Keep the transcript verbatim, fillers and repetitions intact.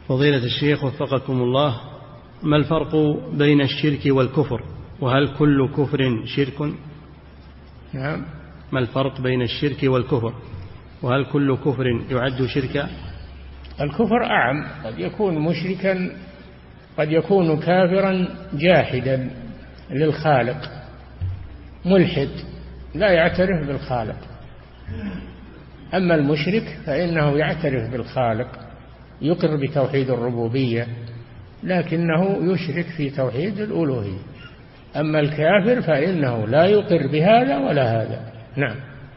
فضيلة الشيخ وفقكم الله، ما الفرق بين الشرك والكفر؟ وهل كل كفر شرك؟ نعم. ما الفرق بين الشرك والكفر؟ وهل كل كفر يعد شركا؟ الكفر أعم، قد يكون مشركا، قد يكون كافرا جاحدا للخالق، ملحد لا يعترف بالخالق. أما المشرك فإنه يعترف بالخالق، يقر بتوحيد الربوبية لكنه يشرك في توحيد الألوهية. أما الكافر فإنه لا يقر بهذا ولا هذا. نعم.